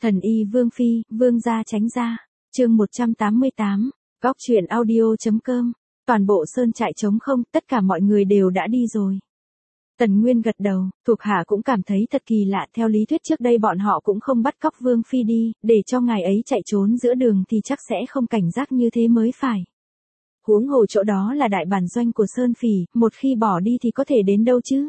Thần y Vương Phi, Vương gia tránh ra. Chương 188, góc truyện audio.com. Toàn bộ sơn trại trống không, tất cả mọi người đều đã đi rồi. Tần Nguyên gật đầu, thuộc hạ cũng cảm thấy thật kỳ lạ, theo lý thuyết trước đây bọn họ cũng không bắt cóc Vương Phi đi, để cho ngài ấy chạy trốn giữa đường thì chắc sẽ không cảnh giác như thế mới phải. Huống hồ chỗ đó là đại bản doanh của Sơn Phỉ, một khi bỏ đi thì có thể đến đâu chứ?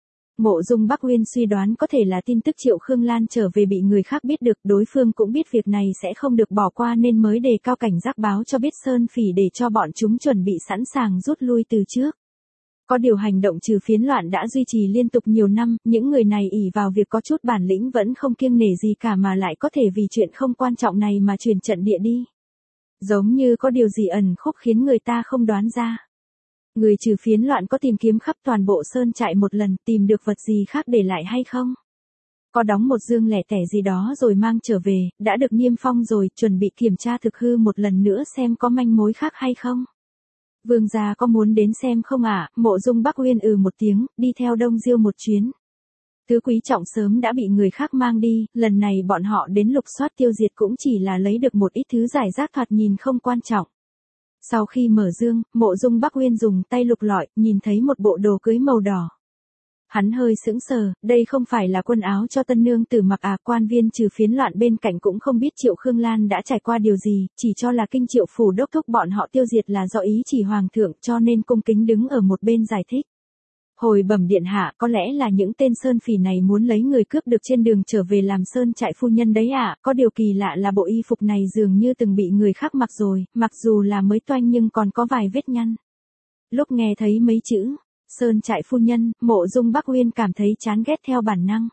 Mộ Dung Bắc Uyên suy đoán có thể là tin tức Triệu Khương Lan trở về bị người khác biết được, đối phương cũng biết việc này sẽ không được bỏ qua nên mới đề cao cảnh giác báo cho biết Sơn Phỉ để cho bọn chúng chuẩn bị sẵn sàng rút lui từ trước. Có điều hành động trừ phiến loạn đã duy trì liên tục nhiều năm, những người này ỷ vào việc có chút bản lĩnh vẫn không kiêng nể gì cả mà lại có thể vì chuyện không quan trọng này mà chuyển trận địa đi. Giống như có điều gì ẩn khúc khiến người ta không đoán ra. Người trừ phiến loạn có tìm kiếm khắp toàn bộ sơn trại một lần, tìm được vật gì khác để lại hay không? Có đóng một dương lẻ tẻ gì đó rồi mang trở về, đã được niêm phong rồi, chuẩn bị kiểm tra thực hư một lần nữa xem có manh mối khác hay không? Vương gia có muốn đến xem không ạ? Mộ Dung Bắc Uyên một tiếng, đi theo Đông Diêu một chuyến. Thứ quý trọng sớm đã bị người khác mang đi, lần này bọn họ đến lục soát tiêu diệt cũng chỉ là lấy được một ít thứ giải rác thoạt nhìn không quan trọng. Sau khi mở dương, Mộ Dung Bắc Uyên dùng tay lục lọi, nhìn thấy một bộ đồ cưới màu đỏ. Hắn hơi sững sờ, đây không phải là quần áo cho tân nương tử mặc à? Quan viên trừ phiến loạn bên cạnh cũng không biết Triệu Khương Lan đã trải qua điều gì, chỉ cho là kinh Triệu phủ đốc thúc bọn họ tiêu diệt là do ý chỉ hoàng thượng, cho nên cung kính đứng ở một bên giải thích. Hồi bẩm điện hạ, có lẽ là những tên sơn phỉ này muốn lấy người cướp được trên đường trở về làm sơn trại phu nhân đấy ạ. Có điều kỳ lạ là bộ y phục này dường như từng bị người khác mặc rồi, mặc dù là mới toanh nhưng còn có vài vết nhăn. Lúc nghe thấy mấy chữ sơn trại phu nhân, Mộ Dung Bắc Uyên cảm thấy chán ghét theo bản năng.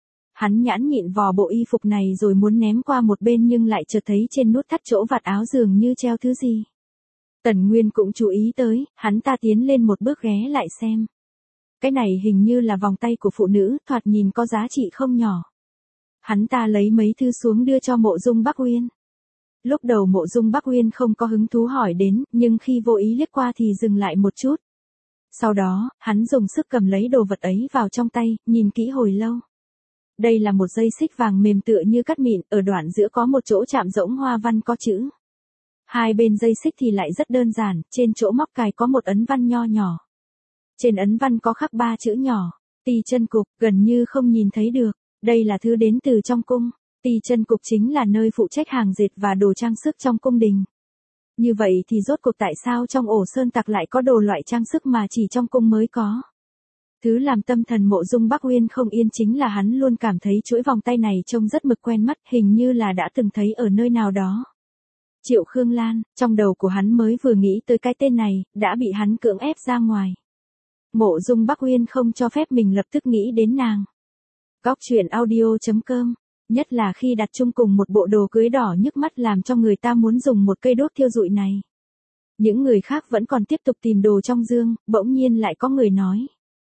Hắn nhãn nhịn vò bộ y phục này rồi muốn ném qua một bên nhưng lại chợt thấy trên nút thắt chỗ vạt áo dường như treo thứ gì. Tần Nguyên cũng chú ý tới, hắn ta tiến lên một bước ghé lại xem. Cái này hình như là vòng tay của phụ nữ, thoạt nhìn có giá trị không nhỏ. Hắn ta lấy mấy thứ xuống đưa cho Mộ Dung Bắc Uyên. Lúc đầu Mộ Dung Bắc Uyên không có hứng thú hỏi đến, nhưng khi vô ý liếc qua thì dừng lại một chút. Sau đó, hắn dùng sức cầm lấy đồ vật ấy vào trong tay, nhìn kỹ hồi lâu. Đây là một dây xích vàng mềm tựa như cắt mịn, ở đoạn giữa có một chỗ chạm rỗng hoa văn có chữ. Hai bên dây xích thì lại rất đơn giản, trên chỗ móc cài có một ấn văn nho nhỏ. Trên ấn văn có khắc 3 chữ nhỏ, Tỳ Chân Cục, gần như không nhìn thấy được. Đây là thứ đến từ trong cung. Tỳ Chân Cục chính là nơi phụ trách hàng dệt và đồ trang sức trong cung đình. Như vậy thì rốt cuộc tại sao trong ổ sơn tặc lại có đồ loại trang sức mà chỉ trong cung mới có? Thứ làm tâm thần Mộ Dung Bắc Uyên không yên chính là hắn luôn cảm thấy chuỗi vòng tay này trông rất mực quen mắt, hình như là đã từng thấy ở nơi nào đó. Triệu Khương Lan, trong đầu của hắn mới vừa nghĩ tới cái tên này, đã bị hắn cưỡng ép ra ngoài. Mộ Dung Bắc Uyên không cho phép mình lập tức nghĩ đến nàng. Góc truyện audio.com. Nhất là khi đặt chung cùng một bộ đồ cưới đỏ nhức mắt làm cho người ta muốn dùng một cây đốt thiêu rụi này. Những người khác vẫn còn tiếp tục tìm đồ trong dương, bỗng nhiên lại có người nói.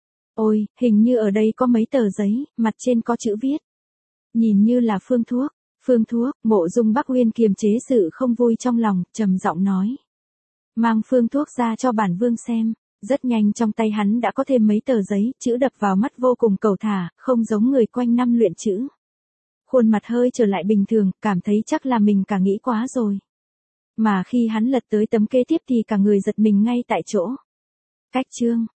Ôi, hình như ở đây có mấy tờ giấy, mặt trên có chữ viết. Nhìn như là phương thuốc. Phương thuốc, Mộ Dung Bắc Uyên kiềm chế sự không vui trong lòng, trầm giọng nói. Mang phương thuốc ra cho bản vương xem. Rất nhanh trong tay hắn đã có thêm mấy tờ giấy, chữ đập vào mắt vô cùng cầu thả, không giống người quanh năm luyện chữ. Khuôn mặt hơi trở lại bình thường, cảm thấy chắc là mình cả nghĩ quá rồi. Mà khi hắn lật tới tấm kế tiếp thì cả người giật mình ngay tại chỗ. Cách chương.